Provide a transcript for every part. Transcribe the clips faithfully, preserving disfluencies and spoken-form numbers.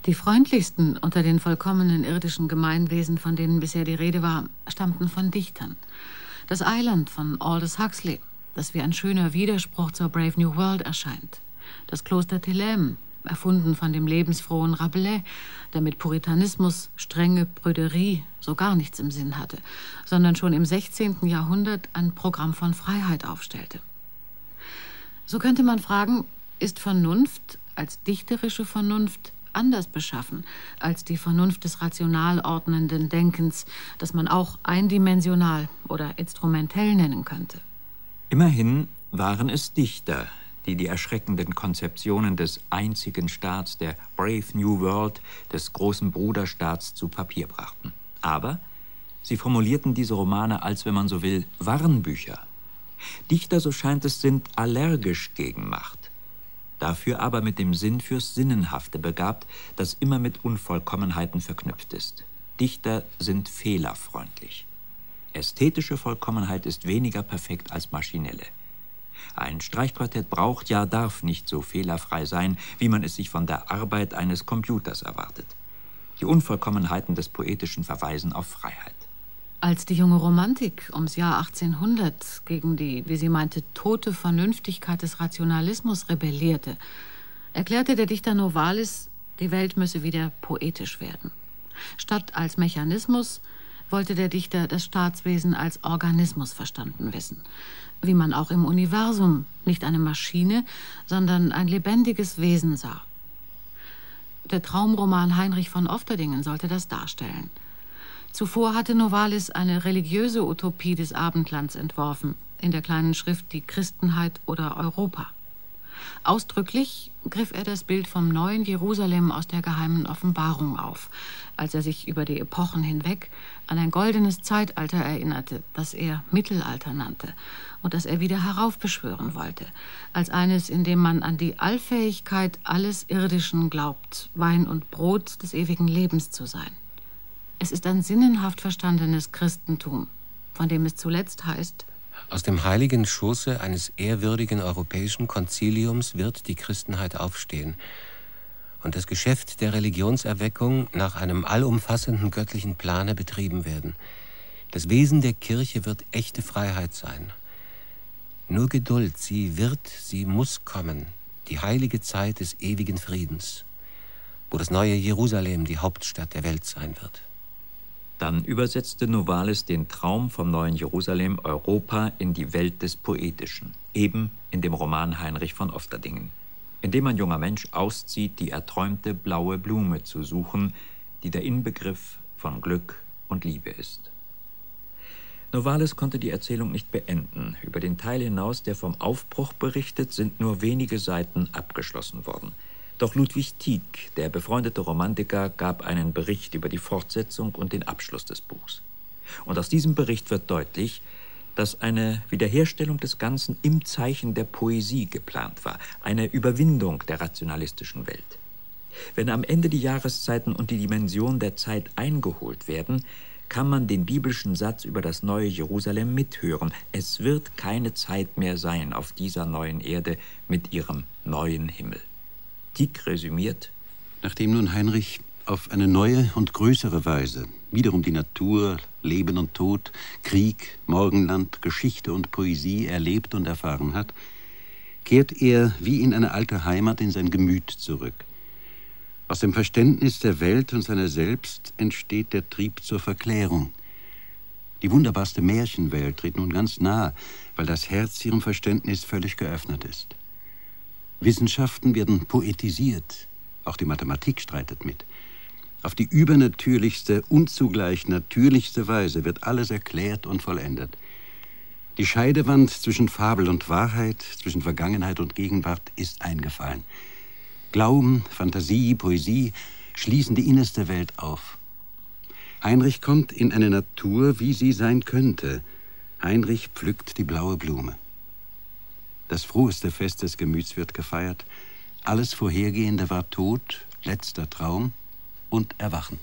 Die freundlichsten unter den vollkommenen irdischen Gemeinwesen, von denen bisher die Rede war, stammten von Dichtern. Das Eiland von Aldous Huxley, das wie ein schöner Widerspruch zur Brave New World erscheint. Das Kloster Theleme, erfunden von dem lebensfrohen Rabelais, der mit Puritanismus, strenge Prüderie so gar nichts im Sinn hatte, sondern schon im sechzehnten Jahrhundert ein Programm von Freiheit aufstellte. So könnte man fragen, ist Vernunft als dichterische Vernunft anders beschaffen als die Vernunft des rational ordnenden Denkens, das man auch eindimensional oder instrumentell nennen könnte? Immerhin waren es Dichter, die die erschreckenden Konzeptionen des einzigen Staats, der Brave New World, des großen Bruderstaats, zu Papier brachten. Aber sie formulierten diese Romane als, wenn man so will, Warnbücher. Dichter, so scheint es, sind allergisch gegen Macht. Dafür aber mit dem Sinn fürs Sinnenhafte begabt, das immer mit Unvollkommenheiten verknüpft ist. Dichter sind fehlerfreundlich. Ästhetische Vollkommenheit ist weniger perfekt als maschinelle. Ein Streichquartett braucht, ja darf nicht so fehlerfrei sein, wie man es sich von der Arbeit eines Computers erwartet. Die Unvollkommenheiten des Poetischen verweisen auf Freiheit. Als die junge Romantik ums Jahr achtzehnhundert gegen die, wie sie meinte, tote Vernünftigkeit des Rationalismus rebellierte, erklärte der Dichter Novalis, die Welt müsse wieder poetisch werden. Statt als Mechanismus wollte der Dichter das Staatswesen als Organismus verstanden wissen, wie man auch im Universum nicht eine Maschine, sondern ein lebendiges Wesen sah. Der Traumroman Heinrich von Ofterdingen sollte das darstellen. Zuvor hatte Novalis eine religiöse Utopie des Abendlands entworfen, in der kleinen Schrift Die Christenheit oder Europa. Ausdrücklich griff er das Bild vom neuen Jerusalem aus der geheimen Offenbarung auf, als er sich über die Epochen hinweg an ein goldenes Zeitalter erinnerte, das er Mittelalter nannte und das er wieder heraufbeschwören wollte, als eines, in dem man an die Allfähigkeit alles Irdischen glaubt, Wein und Brot des ewigen Lebens zu sein. Es ist ein sinnenhaft verstandenes Christentum, von dem es zuletzt heißt: Aus dem heiligen Schoße eines ehrwürdigen europäischen Konziliums wird die Christenheit aufstehen und das Geschäft der Religionserweckung nach einem allumfassenden göttlichen Plane betrieben werden. Das Wesen der Kirche wird echte Freiheit sein. Nur Geduld, sie wird, sie muss kommen, die heilige Zeit des ewigen Friedens, wo das neue Jerusalem die Hauptstadt der Welt sein wird. Dann übersetzte Novalis den Traum vom neuen Jerusalem Europa in die Welt des Poetischen, eben in dem Roman Heinrich von Ofterdingen, in dem ein junger Mensch auszieht, die erträumte blaue Blume zu suchen, die der Inbegriff von Glück und Liebe ist. Novalis konnte die Erzählung nicht beenden. Über den Teil hinaus, der vom Aufbruch berichtet, sind nur wenige Seiten abgeschlossen worden. Doch Ludwig Tieck, der befreundete Romantiker, gab einen Bericht über die Fortsetzung und den Abschluss des Buchs. Und aus diesem Bericht wird deutlich, dass eine Wiederherstellung des Ganzen im Zeichen der Poesie geplant war, eine Überwindung der rationalistischen Welt. Wenn am Ende die Jahreszeiten und die Dimension der Zeit eingeholt werden, kann man den biblischen Satz über das neue Jerusalem mithören. Es wird keine Zeit mehr sein auf dieser neuen Erde mit ihrem neuen Himmel. Tieck resümiert: Nachdem nun Heinrich auf eine neue und größere Weise wiederum die Natur, Leben und Tod, Krieg, Morgenland, Geschichte und Poesie erlebt und erfahren hat, kehrt er wie in eine alte Heimat in sein Gemüt zurück. Aus dem Verständnis der Welt und seiner selbst entsteht der Trieb zur Verklärung. Die wunderbarste Märchenwelt tritt nun ganz nahe, weil das Herz ihrem Verständnis völlig geöffnet ist. Wissenschaften werden poetisiert, auch die Mathematik streitet mit. Auf die übernatürlichste und zugleich natürlichste Weise wird alles erklärt und vollendet. Die Scheidewand zwischen Fabel und Wahrheit, zwischen Vergangenheit und Gegenwart ist eingefallen. Glauben, Fantasie, Poesie schließen die innerste Welt auf. Heinrich kommt in eine Natur, wie sie sein könnte. Heinrich pflückt die blaue Blume. Das froheste Fest des Gemüts wird gefeiert. Alles Vorhergehende war Tod, letzter Traum und Erwachen.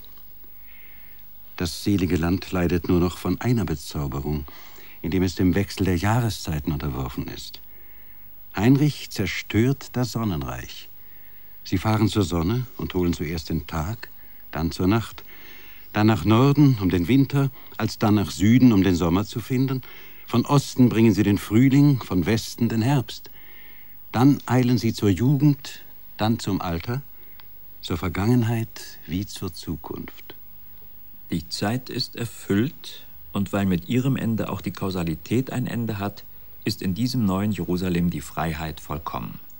Das selige Land leidet nur noch von einer Bezauberung, indem es dem Wechsel der Jahreszeiten unterworfen ist. Heinrich zerstört das Sonnenreich. Sie fahren zur Sonne und holen zuerst den Tag, dann zur Nacht, dann nach Norden, um den Winter, alsdann nach Süden, um den Sommer zu finden. Von Osten bringen sie den Frühling, von Westen den Herbst. Dann eilen sie zur Jugend, dann zum Alter, zur Vergangenheit wie zur Zukunft. Die Zeit ist erfüllt, und weil mit ihrem Ende auch die Kausalität ein Ende hat, ist in diesem neuen Jerusalem die Freiheit vollkommen.